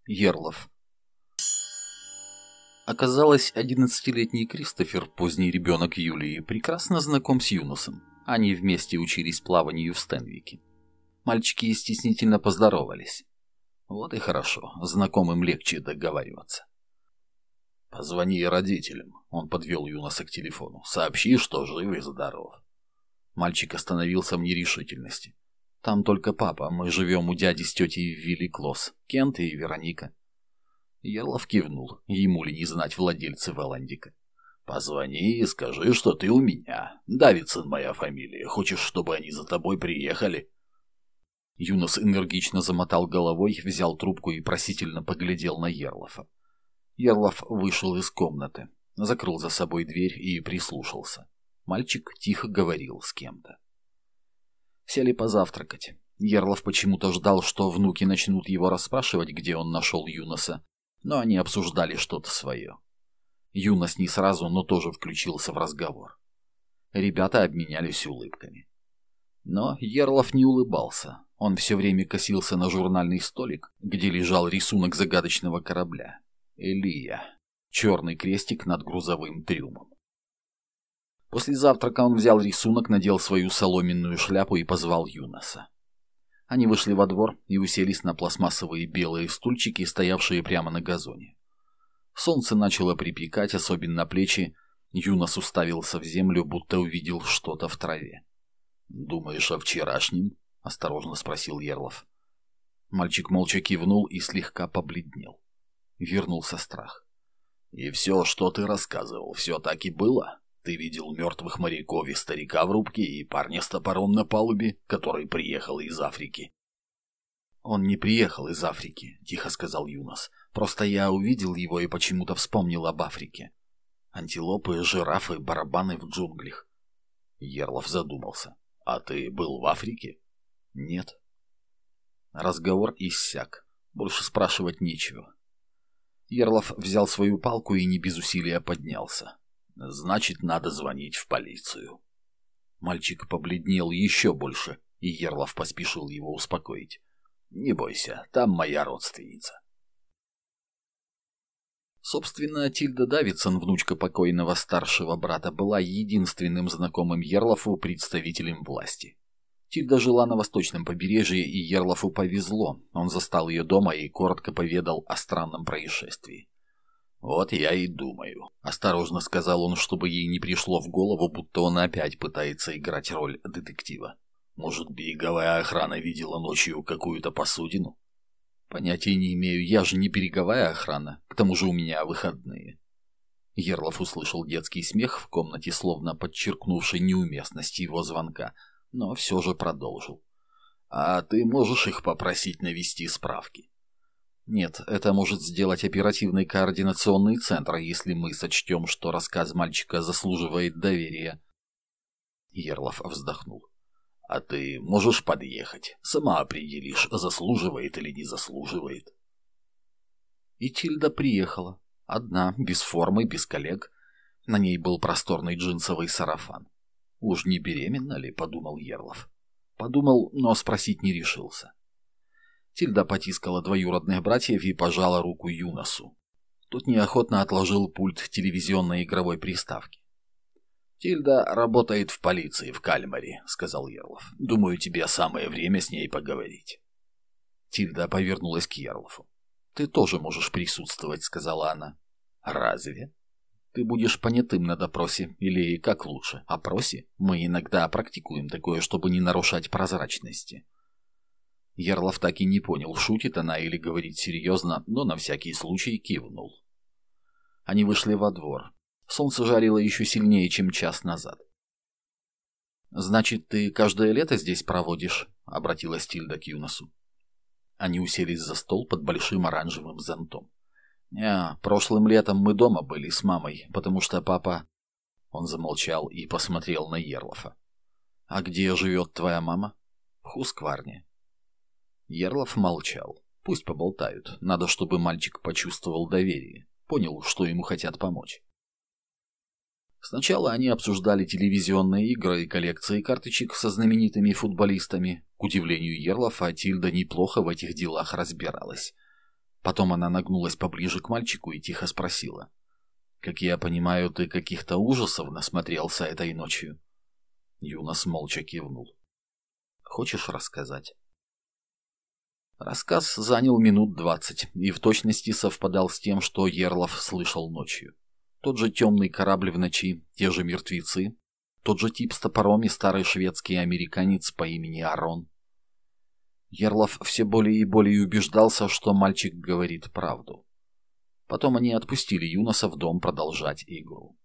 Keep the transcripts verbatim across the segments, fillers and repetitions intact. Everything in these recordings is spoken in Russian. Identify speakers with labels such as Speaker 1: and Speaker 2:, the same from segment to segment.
Speaker 1: Ерлов. Оказалось, одиннадцатилетний Кристофер, поздний ребенок Юлии, прекрасно знаком с Юнусом. Они вместе учились плаванию в Стенвике. Мальчики стеснительно поздоровались. Вот и хорошо, знакомым легче договариваться. «Позвони родителям», — он подвел Юноса к телефону. «Сообщи, что жив и здоров». Мальчик остановился в нерешительности. «Там только папа, мы живем у дяди с тетей в Вилли-Клосс, Кент и Вероника». Ерлов кивнул, ему ли не знать владельца Валандика. «Позвони и скажи, что ты у меня. Давидсон моя фамилия. Хочешь, чтобы они за тобой приехали?» Юнос энергично замотал головой, взял трубку и просительно поглядел на Ерлофа. Ерлов вышел из комнаты, закрыл за собой дверь и прислушался. Мальчик тихо говорил с кем-то. Сели позавтракать. Ерлов почему-то ждал, что внуки начнут его расспрашивать, где он нашел Юноса, но они обсуждали что-то свое. Юнос не сразу, но тоже включился в разговор. Ребята обменялись улыбками. Но Ерлов не улыбался. Он все время косился на журнальный столик, где лежал рисунок загадочного корабля. Элия. Черный крестик над грузовым трюмом. После завтрака он взял рисунок, надел свою соломенную шляпу и позвал Юноса. Они вышли во двор и уселись на пластмассовые белые стульчики, стоявшие прямо на газоне. Солнце начало припекать, особенно на плечи. Юнос уставился в землю, будто увидел что-то в траве. «Думаешь о вчерашнем?» — осторожно спросил Ерлов. Мальчик молча кивнул и слегка побледнел. Вернулся страх. «И все, что ты рассказывал, все так и было? Ты видел мертвых моряков и старика в рубке, и парня с топором на палубе, который приехал из Африки?» «Он не приехал из Африки», — тихо сказал Юнос. «Просто я увидел его и почему-то вспомнил об Африке. Антилопы, жирафы, барабаны в джунглях». Ерлов задумался. «А ты был в Африке?» «Нет». Разговор иссяк. Больше спрашивать нечего. Ерлов взял свою палку и не без усилия поднялся. «Значит, надо звонить в полицию». Мальчик побледнел еще больше, и Ерлов поспешил его успокоить. «Не бойся, там моя родственница». Собственно, Тильда Давидсон, внучка покойного старшего брата, была единственным знакомым Ерлофу представителем власти. Тильда жила на восточном побережье, и Ерлофу повезло. Он застал ее дома и коротко поведал о странном происшествии. «Вот я и думаю», — осторожно сказал он, чтобы ей не пришло в голову, будто он опять пытается играть роль детектива. «Может, береговая охрана видела ночью какую-то посудину?» «Понятия не имею, я же не береговая охрана, к тому же у меня выходные». Ерлов услышал детский смех в комнате, словно подчеркнувший неуместность его звонка, но все же продолжил. «А ты можешь их попросить навести справки?» «Нет, это может сделать оперативный координационный центр, если мы сочтем, что рассказ мальчика заслуживает доверия». Ерлов вздохнул. «А ты можешь подъехать? Сама определишь, заслуживает или не заслуживает». И Тильда приехала. Одна, без формы, без коллег. На ней был просторный джинсовый сарафан. «Уж не беременна ли?» — подумал Ерлов. Подумал, но спросить не решился. Тильда потискала двоюродных братьев и пожала руку Юносу. Тот неохотно отложил пульт телевизионной игровой приставки. «Тильда работает в полиции в Кальмаре», — сказал Ерлов. «Думаю, тебе самое время с ней поговорить». Тильда повернулась к Ерлову. «Ты тоже можешь присутствовать», — сказала она. «Разве?» «Ты будешь понятым на допросе, или как лучше, опросе. Мы иногда практикуем такое, чтобы не нарушать прозрачности». Ерлов так и не понял, шутит она или говорит серьезно, но на всякий случай кивнул. Они вышли во двор. Солнце жарило еще сильнее, чем час назад. «Значит, ты каждое лето здесь проводишь?» — обратилась Тильда к Юносу. Они уселись за стол под большим оранжевым зонтом. «Не, прошлым летом мы дома были с мамой, потому что папа...» Он замолчал и посмотрел на Ерлофа. «А где живет твоя мама?» «В Хускварне». Ерлов молчал. Пусть поболтают. Надо, чтобы мальчик почувствовал доверие. Понял, что ему хотят помочь. Сначала они обсуждали телевизионные игры и коллекции карточек со знаменитыми футболистами. К удивлению Ерлофа, Тильда неплохо в этих делах разбиралась. Потом она нагнулась поближе к мальчику и тихо спросила. «Как я понимаю, ты каких-то ужасов насмотрелся этой ночью?» Юнос молча кивнул. «Хочешь рассказать?» Рассказ занял минут двадцать и в точности совпадал с тем, что Ерлов слышал ночью. Тот же темный корабль в ночи, те же мертвецы, тот же тип с топором и старый шведский американец по имени Арон. Ерлов все более и более убеждался, что мальчик говорит правду. Потом они отпустили Юноса в дом продолжать игру.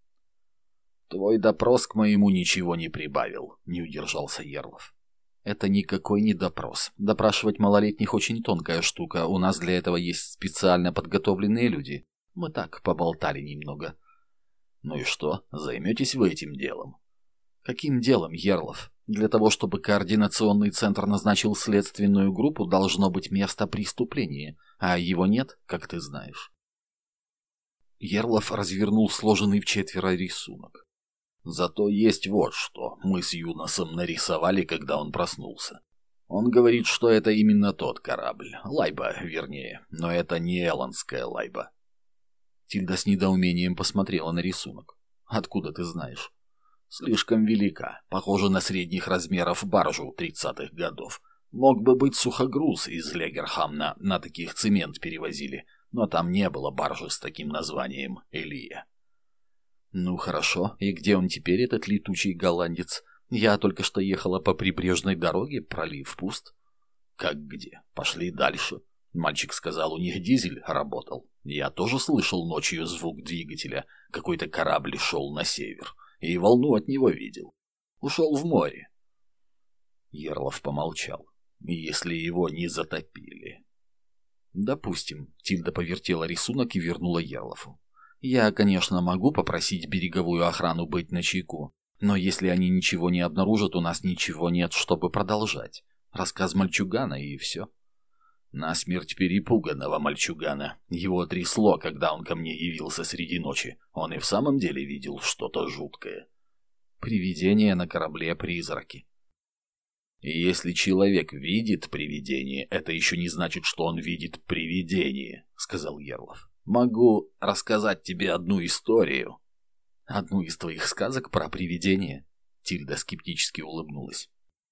Speaker 1: «Твой допрос к моему ничего не прибавил», — не удержался Ерлов. «Это никакой не допрос. Допрашивать малолетних очень тонкая штука. У нас для этого есть специально подготовленные люди. Мы так поболтали немного». «Ну и что, займетесь вы этим делом?» «Каким делом, Ерлов? Для того, чтобы координационный центр назначил следственную группу, должно быть место преступления, а его нет, как ты знаешь». Ерлов развернул сложенный в четверо рисунок. «Зато есть вот что мы с Юносом нарисовали, когда он проснулся. Он говорит, что это именно тот корабль. Лайба, вернее, но это не элландская лайба». Тильда с недоумением посмотрела на рисунок. «Откуда ты знаешь?» «Слишком велика. Похоже на средних размеров баржу тридцатых годов. Мог бы быть сухогруз из Легерхамна, на таких цемент перевозили, но там не было баржи с таким названием Элия». «Ну хорошо, и где он теперь, этот летучий голландец? Я только что ехала по прибрежной дороге, пролив пуст». «Как где? Пошли дальше». Мальчик сказал, у них дизель работал. Я тоже слышал ночью звук двигателя. Какой-то корабль шел на север. И волну от него видел. Ушел в море. Ерлов помолчал. Если его не затопили. «Допустим», — Тильда повертела рисунок и вернула Ерлову. «Я, конечно, могу попросить береговую охрану быть начеку, но если они ничего не обнаружат, у нас ничего нет, чтобы продолжать. Рассказ мальчугана и все». Насмерть перепуганного мальчугана. Его трясло, когда он ко мне явился среди ночи. Он и в самом деле видел что-то жуткое. Привидения на корабле, призраки. И если человек видит привидение, это еще не значит, что он видит привидение, сказал Ерлов. Могу рассказать тебе одну историю. Одну из твоих сказок про привидение? Тильда скептически улыбнулась.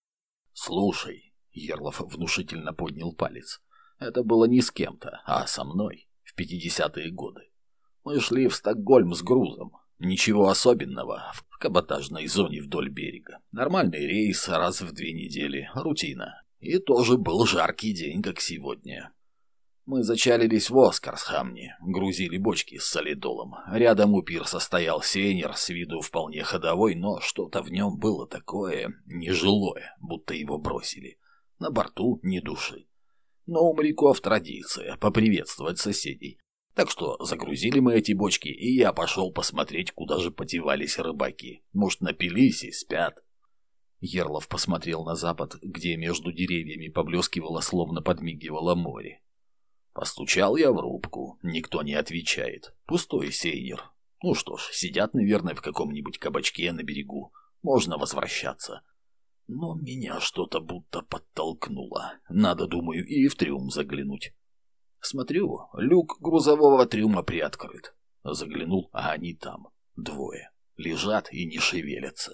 Speaker 1: Слушай, Ерлов внушительно поднял палец. Это было не с кем-то, а со мной, в пятидесятые годы. Мы шли в Стокгольм с грузом. Ничего особенного, в каботажной зоне вдоль берега. Нормальный рейс раз в две недели, рутина. И тоже был жаркий день, как сегодня. Мы зачалились в Оскарсхамне, грузили бочки с солидолом. Рядом у пирса стоял сейнер, с виду вполне ходовой, но что-то в нем было такое нежилое, будто его бросили. На борту ни души. Но у моряков традиция поприветствовать соседей. Так что загрузили мы эти бочки, и я пошел посмотреть, куда же подевались рыбаки. Может, напились и спят. Ерлов посмотрел на запад, где между деревьями поблескивало, словно подмигивало море. Постучал я в рубку, никто не отвечает. Пустой сейнер. Ну что ж, сидят, наверное, в каком-нибудь кабачке на берегу. Можно возвращаться. Но меня что-то будто подтолкнуло. Надо, думаю, и в трюм заглянуть. Смотрю, люк грузового трюма приоткрыт. Заглянул, а они там. Двое. Лежат и не шевелятся.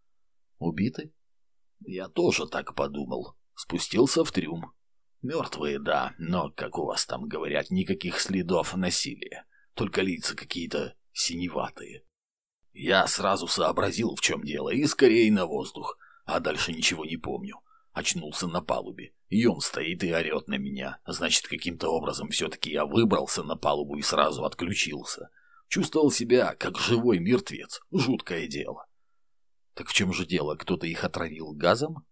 Speaker 1: Убиты? Я тоже так подумал. Спустился в трюм. Мертвые, да, но, как у вас там говорят, никаких следов насилия. Только лица какие-то синеватые. Я сразу сообразил, в чем дело, и скорее на воздух. А дальше ничего не помню. Очнулся на палубе. И он стоит и орет на меня. Значит, каким-то образом все-таки я выбрался на палубу и сразу отключился. Чувствовал себя, как живой мертвец. Жуткое дело. Так в чем же дело? Кто-то их отравил газом?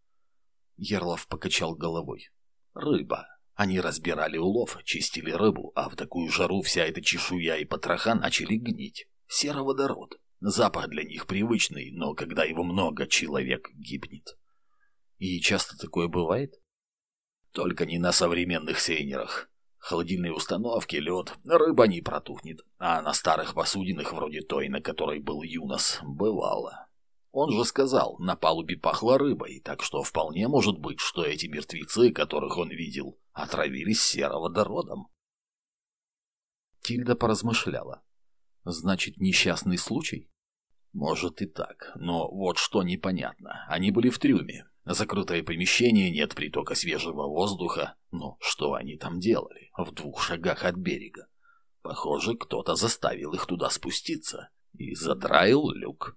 Speaker 1: Ерлов покачал головой. Рыба. Они разбирали улов, чистили рыбу, а в такую жару вся эта чешуя и потроха начали гнить. Сероводород. Запах для них привычный, но когда его много, человек гибнет. И часто такое бывает? Только не на современных сейнерах. Холодильные установки, лед, рыба не протухнет. А на старых посудинах, вроде той, на которой был Юнос, бывало. Он же сказал, на палубе пахло рыбой, так что вполне может быть, что эти мертвецы, которых он видел, Отравились сероводородом. Тильда поразмышляла. Значит, несчастный случай? Может и так, но вот что непонятно. Они были в трюме. Закрытое помещение, нет притока свежего воздуха. Но что они там делали? В двух шагах от берега. Похоже, кто-то заставил их туда спуститься и задраил люк.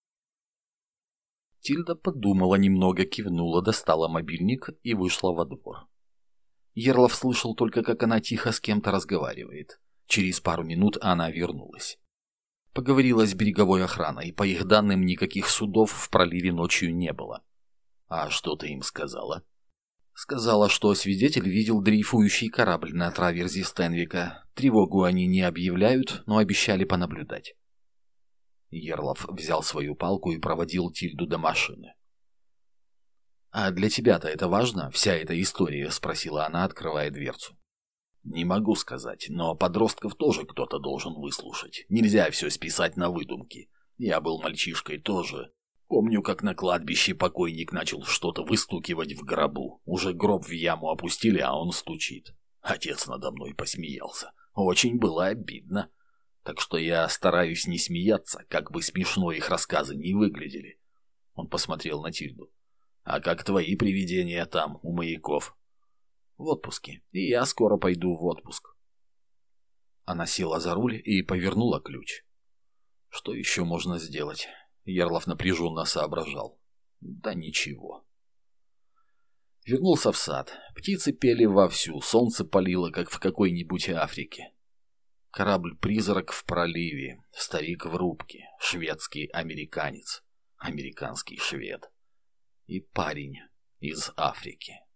Speaker 1: Тильда подумала немного, кивнула, достала мобильник и вышла во двор. Ерлов слышал только, как она тихо с кем-то разговаривает. Через пару минут она вернулась. Поговорила с береговой охраной, по их данным, никаких судов в проливе ночью не было. А что ты им сказала? Сказала, что свидетель видел дрейфующий корабль на траверзе Стенвика. Тревогу они не объявляют, но обещали понаблюдать. Ерлов взял свою палку и проводил Тильду до машины. «А для тебя-то это важно, вся эта история?» — спросила она, открывая дверцу. «Не могу сказать, но подростков тоже кто-то должен выслушать. Нельзя все списать на выдумки. Я был мальчишкой тоже. Помню, как на кладбище покойник начал что-то выстукивать в гробу. Уже гроб в яму опустили, а он стучит. Отец надо мной посмеялся. Очень было обидно. Так что я стараюсь не смеяться, как бы смешно их рассказы не выглядели». Он посмотрел на Тильду. «А как твои привидения там, у маяков?» «В отпуске. И я скоро пойду в отпуск». Она села за руль и повернула ключ. Что еще можно сделать? Ерлов напряженно соображал. Да ничего. Вернулся в сад. Птицы пели вовсю, солнце палило, как в какой-нибудь Африке. Корабль-призрак в проливе, старик в рубке, шведский американец, американский швед и парень из Африки.